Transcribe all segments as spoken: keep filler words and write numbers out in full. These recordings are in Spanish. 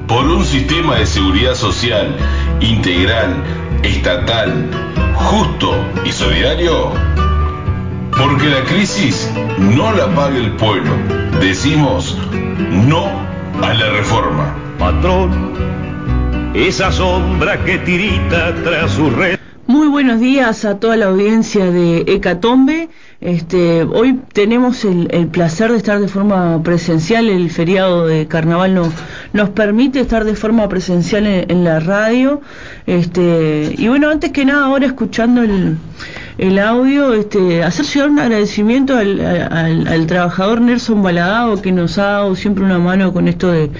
por un sistema de seguridad social integral, estatal, justo y solidario? Porque la crisis no la paga el pueblo. Decimos no a la reforma. Patrón, esa sombra que tirita tras su red. Muy buenos días a toda la audiencia de Hecatombe. Este, hoy tenemos el, el placer de estar de forma presencial. El feriado de carnaval no, nos permite estar de forma presencial en, en la radio. Este, y bueno, antes que nada, ahora escuchando el, el audio, este, hacer llegar un agradecimiento al, al, al trabajador Nelson Baladao, que nos ha dado siempre una mano con esto de,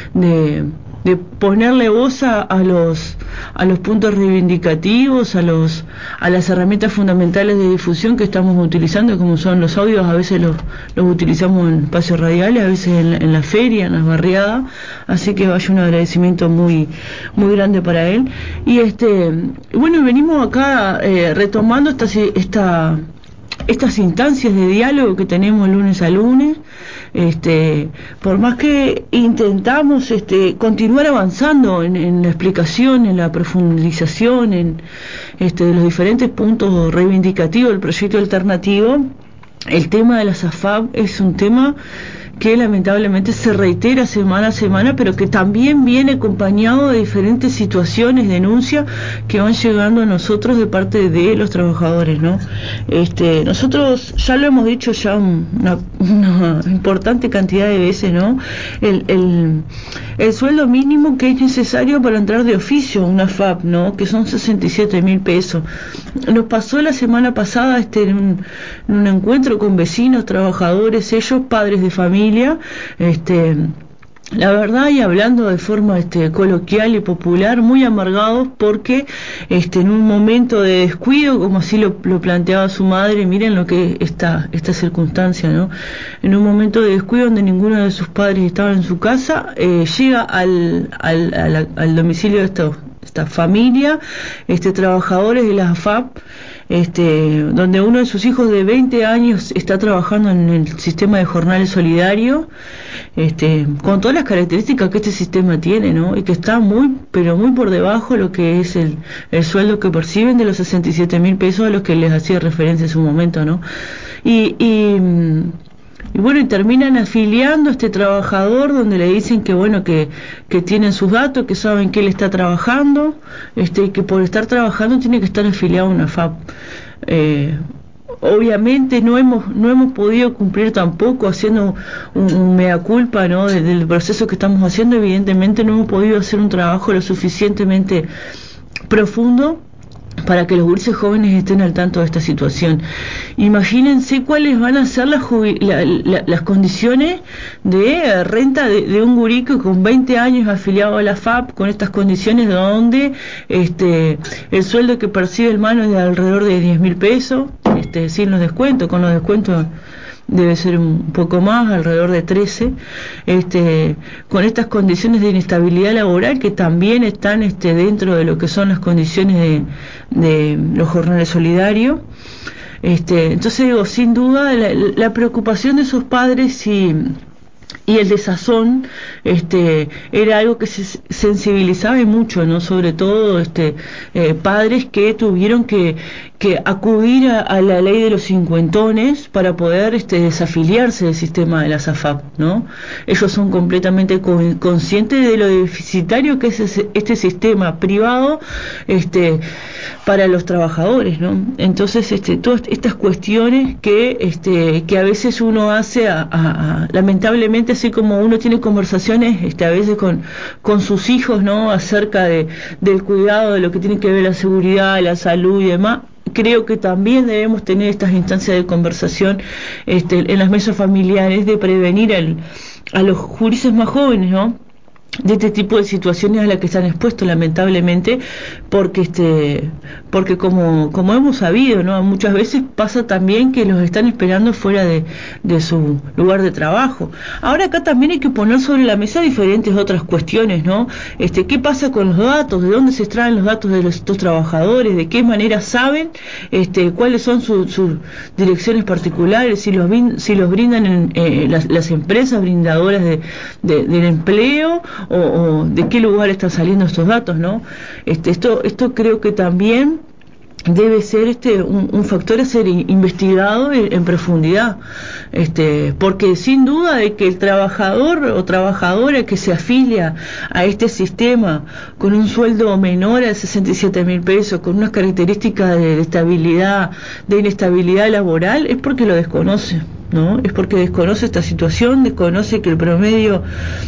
de de ponerle voz a, a los a los puntos reivindicativos, a los a las herramientas fundamentales de difusión que estamos utilizando, como son los audios. A veces los, los utilizamos en espacios radiales, a veces en, en la feria, en las barriadas, así que vaya un agradecimiento muy muy grande para él. Y este bueno, venimos acá eh, retomando esta esta estas instancias de diálogo que tenemos lunes a lunes. Este, por más que intentamos este, continuar avanzando en, en la explicación, en la profundización, en este, de los diferentes puntos reivindicativos del proyecto alternativo, el tema de la S A F A P es un tema que lamentablemente se reitera semana a semana, pero que también viene acompañado de diferentes situaciones, denuncias que van llegando a nosotros de parte de los trabajadores, ¿no? Este, nosotros ya lo hemos dicho ya una, una importante cantidad de veces, ¿no? El, el, el sueldo mínimo que es necesario para entrar de oficio a una F A P, ¿no? Que son sesenta y siete mil pesos. Nos pasó la semana pasada este, en, un, en un encuentro con vecinos, trabajadores, ellos, padres de familia. Este, la verdad, y hablando de forma este, coloquial y popular, muy amargados porque este, en un momento de descuido, como así lo, lo planteaba su madre, miren lo que esta esta circunstancia, ¿no? En un momento de descuido donde ninguno de sus padres estaba en su casa, eh, llega al, al, al, al domicilio de esta, esta familia, este, trabajadores de la F A P, Este, donde uno de sus hijos de veinte años está trabajando en el sistema de jornales solidario, este, con todas las características que este sistema tiene, ¿no? Y que está muy, pero muy por debajo de lo que es el, el sueldo que perciben de los sesenta y siete mil pesos a los que les hacía referencia en su momento, ¿no? Y, y Y bueno, y terminan afiliando a este trabajador, donde le dicen que bueno, que, que tienen sus datos, que saben que él está trabajando, este, y que por estar trabajando tiene que estar afiliado a una F A P. Eh, obviamente no hemos no hemos podido cumplir tampoco haciendo un, un mea culpa, ¿no? Del, del proceso que estamos haciendo. Evidentemente no hemos podido hacer un trabajo lo suficientemente profundo para que los gurises jóvenes estén al tanto de esta situación. Imagínense cuáles van a ser las, la, la, las condiciones de renta de, de un gurí que con veinte años afiliado a la F A P, con estas condiciones donde este, el sueldo que percibe el mano es de alrededor de diez mil pesos, este, sin los descuentos. Con los descuentos debe ser un poco más, alrededor de trece, este, con estas condiciones de inestabilidad laboral que también están este, dentro de lo que son las condiciones de, de los jornales solidarios. Este, entonces digo, sin duda la, la preocupación de sus padres y y el desazón este era algo que se sensibilizaba mucho, ¿no? Sobre todo este eh, padres que tuvieron que que acudir a, a la ley de los cincuentones para poder este desafiliarse del sistema de la S A F A P, ¿no? Ellos son completamente con, conscientes de lo deficitario que es ese, este sistema privado este para los trabajadores, ¿no? Entonces este todas estas cuestiones que este que a veces uno hace a, a, a, lamentablemente, así como uno tiene conversaciones este a veces con con sus hijos, ¿no? Acerca de del cuidado, de lo que tiene que ver la seguridad, la salud y demás. Creo que también debemos tener estas instancias de conversación este, en las mesas familiares, de prevenir al, a los gurises más jóvenes, ¿no? De este tipo de situaciones a las que están expuestos, lamentablemente, porque este porque como como hemos sabido, ¿no? Muchas veces pasa también que los están esperando fuera de, de su lugar de trabajo. Ahora acá también hay que poner sobre la mesa diferentes otras cuestiones, ¿no? Este, ¿qué pasa con los datos? ¿De dónde se extraen los datos de los, estos trabajadores? ¿De qué manera saben este cuáles son sus su direcciones particulares? Si los si los brindan en, eh, las, las empresas brindadoras de, de, del empleo, o, o de qué lugar están saliendo estos datos, ¿no? Este, esto, esto creo que también debe ser este un, un factor a ser investigado en, en profundidad, este, porque sin duda de que el trabajador o trabajadora que se afilia a este sistema con un sueldo menor a sesenta y siete mil pesos, con unas características de, de estabilidad, de inestabilidad laboral, es porque lo desconoce, ¿no? Es porque desconoce esta situación, desconoce que el promedio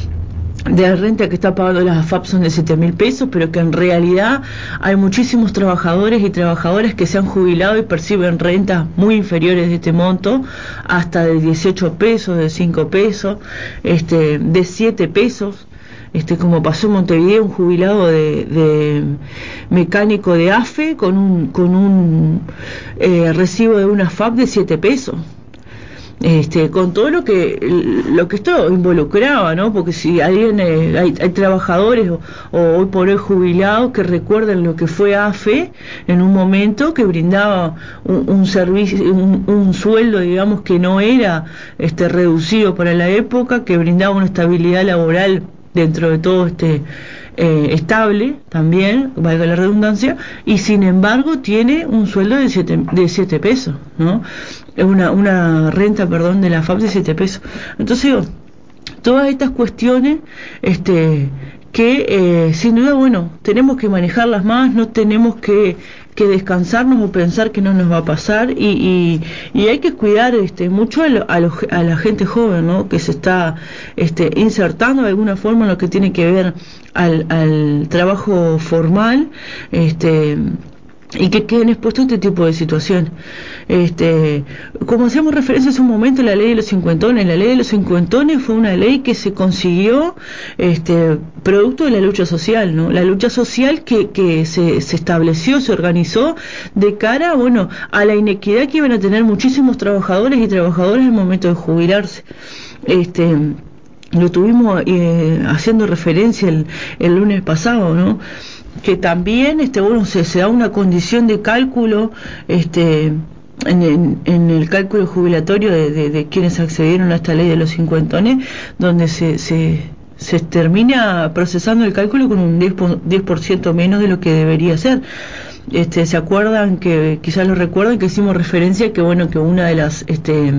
de la renta que está pagando las A F A P son de siete mil pesos, pero que en realidad hay muchísimos trabajadores y trabajadoras que se han jubilado y perciben rentas muy inferiores de este monto, hasta de dieciocho pesos, de cinco pesos, este, de siete pesos. Este, como pasó en Montevideo, un jubilado de, de mecánico de A F E con un, con un eh, recibo de una A F A P de siete pesos. Este, con todo lo que lo que esto involucraba, ¿no? Porque si alguien eh, hay, hay trabajadores o, o hoy por hoy jubilados que recuerdan lo que fue A F E en un momento, que brindaba un, un servicio, un, un sueldo, digamos, que no era este reducido para la época, que brindaba una estabilidad laboral dentro de todo este eh, estable también, valga la redundancia, y sin embargo tiene un sueldo de siete, de siete pesos, ¿no? Una, una renta, perdón, de la F A P de siete pesos. Entonces digo, todas estas cuestiones, este, que eh, sin duda, bueno, tenemos que manejarlas más, no tenemos que, que descansarnos o pensar que no nos va a pasar, y, y, y hay que cuidar este, mucho a, lo, a, lo, a la gente joven, ¿no? Que se está este, insertando de alguna forma en lo que tiene que ver al, al trabajo formal, este, y que queden expuestos a este tipo de situación. Este, como hacíamos referencia hace un momento, la ley de los cincuentones, la ley de los cincuentones fue una ley que se consiguió este, producto de la lucha social, ¿no? La lucha social que, que se, se estableció, se organizó de cara, bueno, a la inequidad que iban a tener muchísimos trabajadores y trabajadoras al momento de jubilarse. Este, lo tuvimos eh, haciendo referencia el, el lunes pasado, ¿no? Que también este bueno se, se da una condición de cálculo este en, en, en el cálculo jubilatorio de, de, de quienes accedieron a esta ley de los cincuentones, donde se, se, se termina procesando el cálculo con un diez por ciento menos de lo que debería ser. Este, se acuerdan que, quizás lo recuerdan, que hicimos referencia que bueno, que una de las este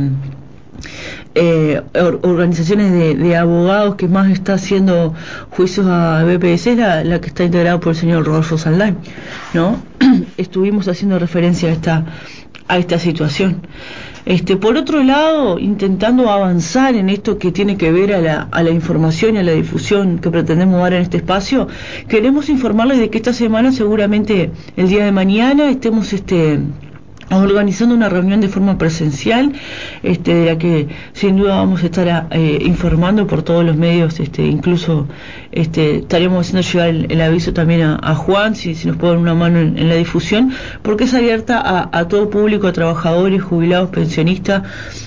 Eh, or, organizaciones de, de abogados que más está haciendo juicios a B P S es la, la que está integrada por el señor Rodolfo Saldain, ¿no? Estuvimos haciendo referencia a esta a esta situación. Este, por otro lado, intentando avanzar en esto que tiene que ver a la, a la información y a la difusión que pretendemos dar en este espacio, queremos informarles de que esta semana, seguramente el día de mañana, estemos este organizando una reunión de forma presencial, este, de la que sin duda vamos a estar eh, informando por todos los medios, este, incluso este, estaremos haciendo llegar el, el aviso también a, a Juan, si, si nos puede dar una mano en, en la difusión, porque es abierta a, a todo público, a trabajadores, jubilados, pensionistas,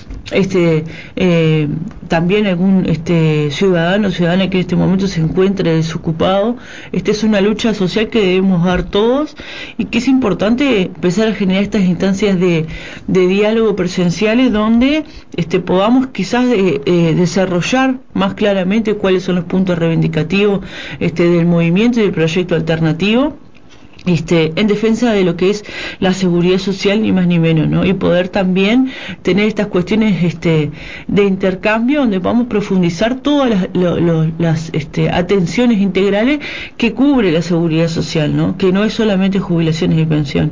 este eh, también algún este ciudadano o ciudadana que en este momento se encuentre desocupado. Esta es una lucha social que debemos dar todos, y que es importante empezar a generar estas instancias de, de diálogo presenciales donde este podamos quizás eh, eh, desarrollar más claramente cuáles son los puntos reivindicativos este del movimiento y del proyecto alternativo, Este, en defensa de lo que es la seguridad social, ni más ni menos, ¿no? Y poder también tener estas cuestiones este, de intercambio, donde vamos a profundizar todas las, lo, lo, las este, atenciones integrales que cubre la seguridad social, ¿no? Que no es solamente jubilaciones y pensión.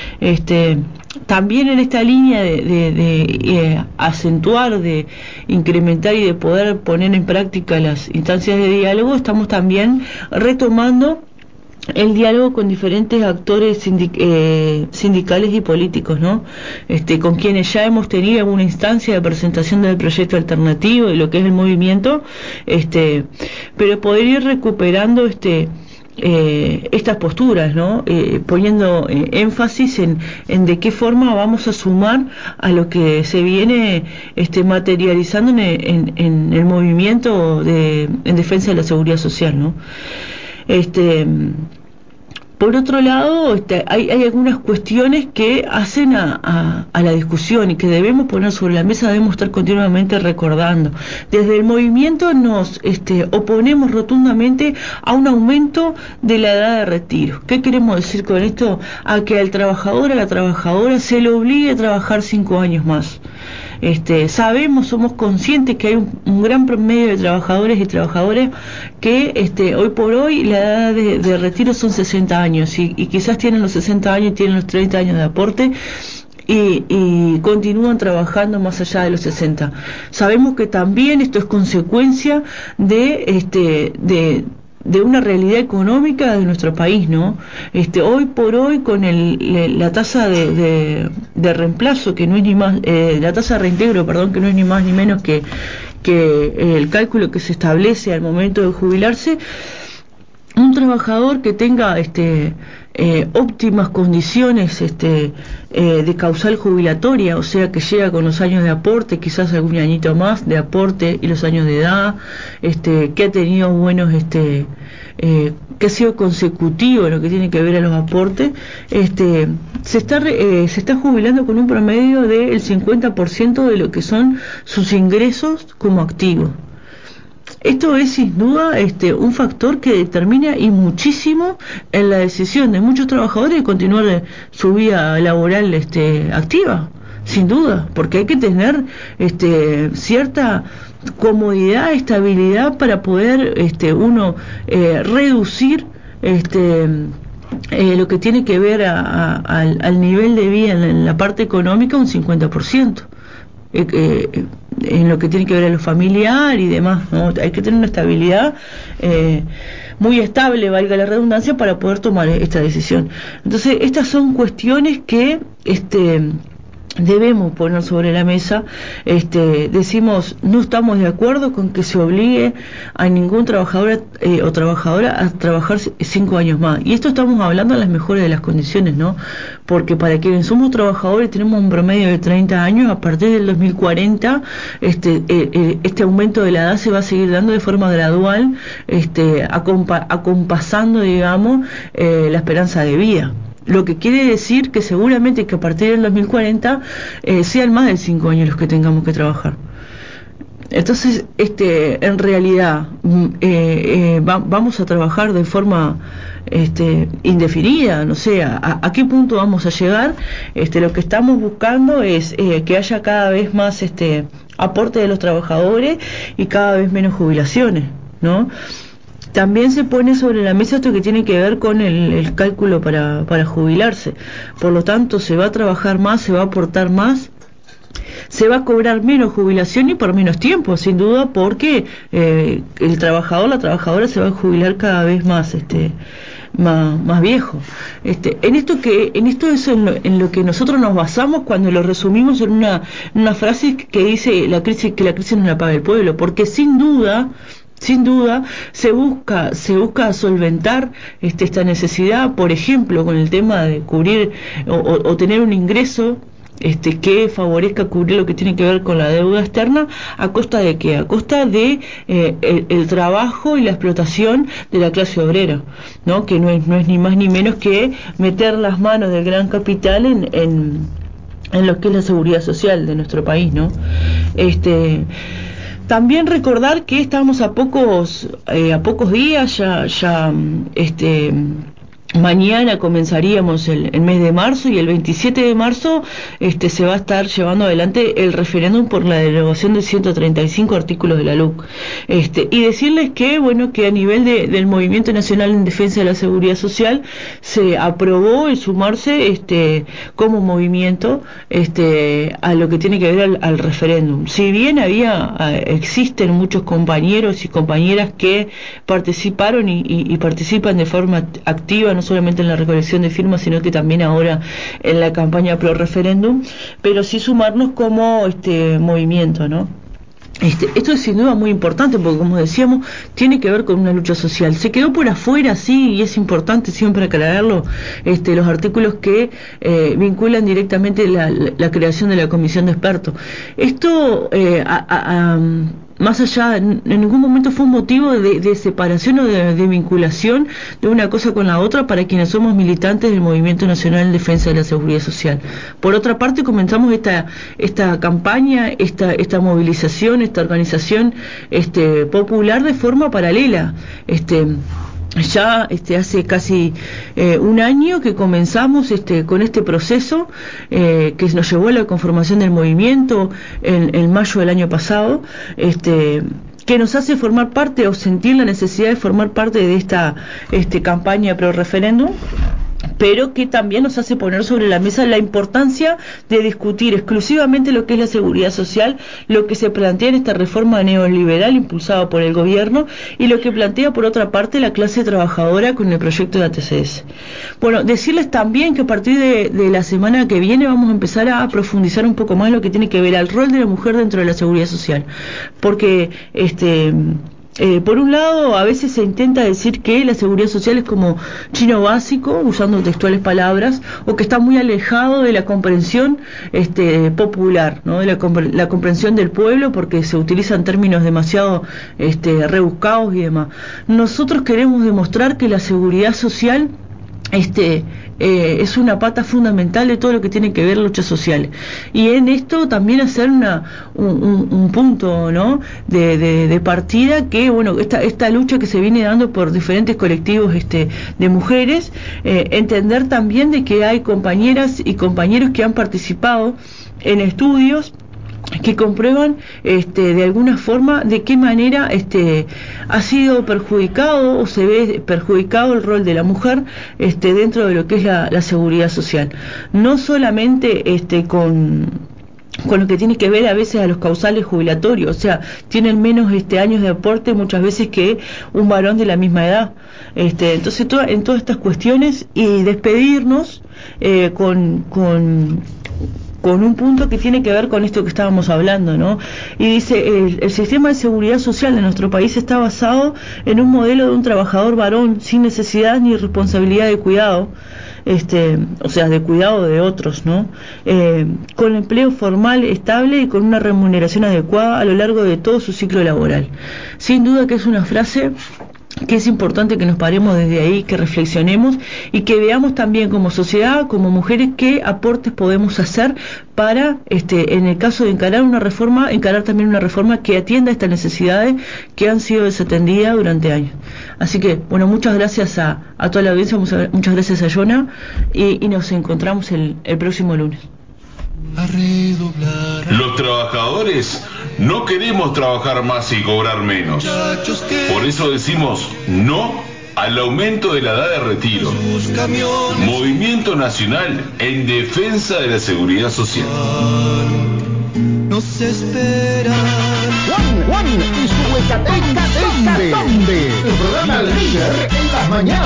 Este, también en esta línea de, de, de eh, acentuar, de incrementar y de poder poner en práctica las instancias de diálogo, estamos también retomando el diálogo con diferentes actores sindic eh, sindicales y políticos, ¿no? Este, con quienes ya hemos tenido una instancia de presentación del proyecto alternativo, de lo que es el movimiento, este, pero poder ir recuperando este eh, estas posturas, ¿no? Eh, poniendo eh, énfasis en, en de qué forma vamos a sumar a lo que se viene este, materializando en, en, en el movimiento de, en defensa de la seguridad social, ¿no? Este, Por otro lado, este, hay, hay algunas cuestiones que hacen a, a, a la discusión y que debemos poner sobre la mesa, debemos estar continuamente recordando. Desde el movimiento nos este, oponemos rotundamente a un aumento de la edad de retiro. ¿Qué queremos decir con esto? A que al trabajador, a la trabajadora, se le obligue a trabajar cinco años más. Este, sabemos, somos conscientes que hay un, un gran promedio de trabajadores y trabajadoras que este, hoy por hoy la edad de, de retiro son sesenta años y, y quizás tienen los sesenta años y tienen los treinta años de aporte y, y continúan trabajando más allá de los sesenta. Sabemos que también esto es consecuencia de este de de una realidad económica de nuestro país, ¿no? Este, hoy por hoy con el, la tasa de, de, de reemplazo, que no es ni más, eh, la tasa de reintegro, perdón, que no es ni más ni menos que, que el cálculo que se establece al momento de jubilarse, un trabajador que tenga este eh, óptimas condiciones este eh, de causal jubilatoria, o sea que llega con los años de aporte, quizás algún añito más de aporte y los años de edad, este que ha tenido buenos este eh, que ha sido consecutivo en lo que tiene que ver a los aportes, este se está eh, se está jubilando con un promedio del cincuenta por ciento de lo que son sus ingresos como activo. Esto es sin duda este, un factor que determina y muchísimo en la decisión de muchos trabajadores de continuar su vida laboral este, activa, sin duda, porque hay que tener este, cierta comodidad, estabilidad para poder este, uno eh, reducir este, eh, lo que tiene que ver a, a, al, al nivel de vida en la, en la parte económica un cincuenta por ciento. Eh, eh, en lo que tiene que ver a lo familiar y demás, ¿no? Hay que tener una estabilidad eh, muy estable, valga la redundancia, para poder tomar esta decisión. Entonces, estas son cuestiones que este debemos poner sobre la mesa. Este, decimos, no estamos de acuerdo con que se obligue a ningún trabajador eh, o trabajadora a trabajar cinco años más. Y esto estamos hablando de las mejores de las condiciones, ¿no? Porque para quienes somos trabajadores tenemos un promedio de treinta años, a partir del dos mil cuarenta, este, eh, eh, este aumento de la edad se va a seguir dando de forma gradual, este, acompa acompasando, digamos, eh, la esperanza de vida. Lo que quiere decir que seguramente que a partir del dos mil cuarenta eh, sean más de cinco años los que tengamos que trabajar. Entonces, este, en realidad, eh, eh, va, vamos a trabajar de forma este, indefinida, no sé, a, a qué punto vamos a llegar. Este, lo que estamos buscando es eh, que haya cada vez más este aporte de los trabajadores y cada vez menos jubilaciones, ¿no? También se pone sobre la mesa esto que tiene que ver con el, el cálculo para, para jubilarse. Por lo tanto, se va a trabajar más, se va a aportar más, se va a cobrar menos jubilación y por menos tiempo, sin duda, porque eh, el trabajador, la trabajadora se va a jubilar cada vez más este más, más viejo. Este, en esto que en esto es en lo, en lo que nosotros nos basamos cuando lo resumimos en una, en una frase que dice la crisis, que la crisis no la paga el pueblo, porque sin duda Sin duda se busca se busca solventar este, esta necesidad, por ejemplo, con el tema de cubrir o, o, o tener un ingreso este, que favorezca cubrir lo que tiene que ver con la deuda externa. ¿A costa de qué? A costa de eh, el, el trabajo y la explotación de la clase obrera, ¿no? Que no es, no es ni más ni menos que meter las manos del gran capital en, en, en lo que es la seguridad social de nuestro país, ¿no? Este... También recordar que estamos a pocos eh, a pocos días, ya ya este mañana comenzaríamos el, el mes de marzo y el veintisiete de marzo este se va a estar llevando adelante el referéndum por la derogación de ciento treinta y cinco artículos de la L U C. Este, y decirles que bueno que a nivel de, del Movimiento Nacional en Defensa de la Seguridad Social se aprobó el sumarse este como movimiento este a lo que tiene que ver al, al referéndum. Si bien había existen muchos compañeros y compañeras que participaron y, y, y participan de forma activa, no solamente en la recolección de firmas, sino que también ahora en la campaña pro referéndum, pero sí sumarnos como este movimiento, ¿no? Este, esto es sin duda muy importante porque, como decíamos, tiene que ver con una lucha social. Se quedó por afuera, sí, y es importante siempre aclararlo, este, los artículos que eh, vinculan directamente la, la, la creación de la comisión de expertos. Esto eh, a, a, a, más allá, en, en ningún momento fue un motivo de, de separación o de, de vinculación de una cosa con la otra para quienes somos militantes del Movimiento Nacional en Defensa de la Seguridad Social. Por otra parte, comenzamos esta esta campaña, esta esta movilización, esta organización este popular de forma paralela. Este Ya este, hace casi eh, un año que comenzamos este, con este proceso eh, que nos llevó a la conformación del movimiento en, en mayo del año pasado, este, que nos hace formar parte o sentir la necesidad de formar parte de esta este, campaña pro referéndum, pero que también nos hace poner sobre la mesa la importancia de discutir exclusivamente lo que es la seguridad social, lo que se plantea en esta reforma neoliberal impulsada por el gobierno y lo que plantea por otra parte la clase trabajadora con el proyecto de A T C S. Bueno, decirles también que a partir de, de la semana que viene vamos a empezar a profundizar un poco más en lo que tiene que ver al rol de la mujer dentro de la seguridad social, porque este Eh, por un lado, a veces se intenta decir que la seguridad social es como chino básico, usando textuales palabras, o que está muy alejado de la comprensión este, popular, ¿no? de la, la comprensión del pueblo, porque se utilizan términos demasiado este, rebuscados y demás. Nosotros queremos demostrar que la seguridad social este eh, es una pata fundamental de todo lo que tiene que ver luchas sociales, y en esto también hacer una un, un, un punto no de, de, de partida, que bueno, esta esta lucha que se viene dando por diferentes colectivos este de mujeres, eh, entender también de que hay compañeras y compañeros que han participado en estudios que comprueban este, de alguna forma de qué manera este, ha sido perjudicado o se ve perjudicado el rol de la mujer este, dentro de lo que es la, la seguridad social, no solamente este, con con lo que tiene que ver a veces a los causales jubilatorios, o sea, tienen menos este años de aporte muchas veces que un varón de la misma edad. Este, entonces to- en todas estas cuestiones, y despedirnos eh, con con con un punto que tiene que ver con esto que estábamos hablando, ¿no? Y dice, el, el sistema de seguridad social de nuestro país está basado en un modelo de un trabajador varón sin necesidad ni responsabilidad de cuidado, este, o sea, de cuidado de otros, ¿no? Eh, con empleo formal, estable y con una remuneración adecuada a lo largo de todo su ciclo laboral. Sin duda que es una frase que es importante que nos paremos desde ahí, que reflexionemos y que veamos también como sociedad, como mujeres, qué aportes podemos hacer para, este, en el caso de encarar una reforma, encarar también una reforma que atienda estas necesidades que han sido desatendidas durante años. Así que, bueno, muchas gracias a, a toda la audiencia, muchas gracias a Jonah, y, y nos encontramos el, el próximo lunes. Los trabajadores no queremos trabajar más y cobrar menos. Por eso decimos no al aumento de la edad de retiro. Movimiento Nacional en Defensa de la Seguridad Social. Nos esperan Juan, Juan y su Hecatombe, el programa líder en las mañanas.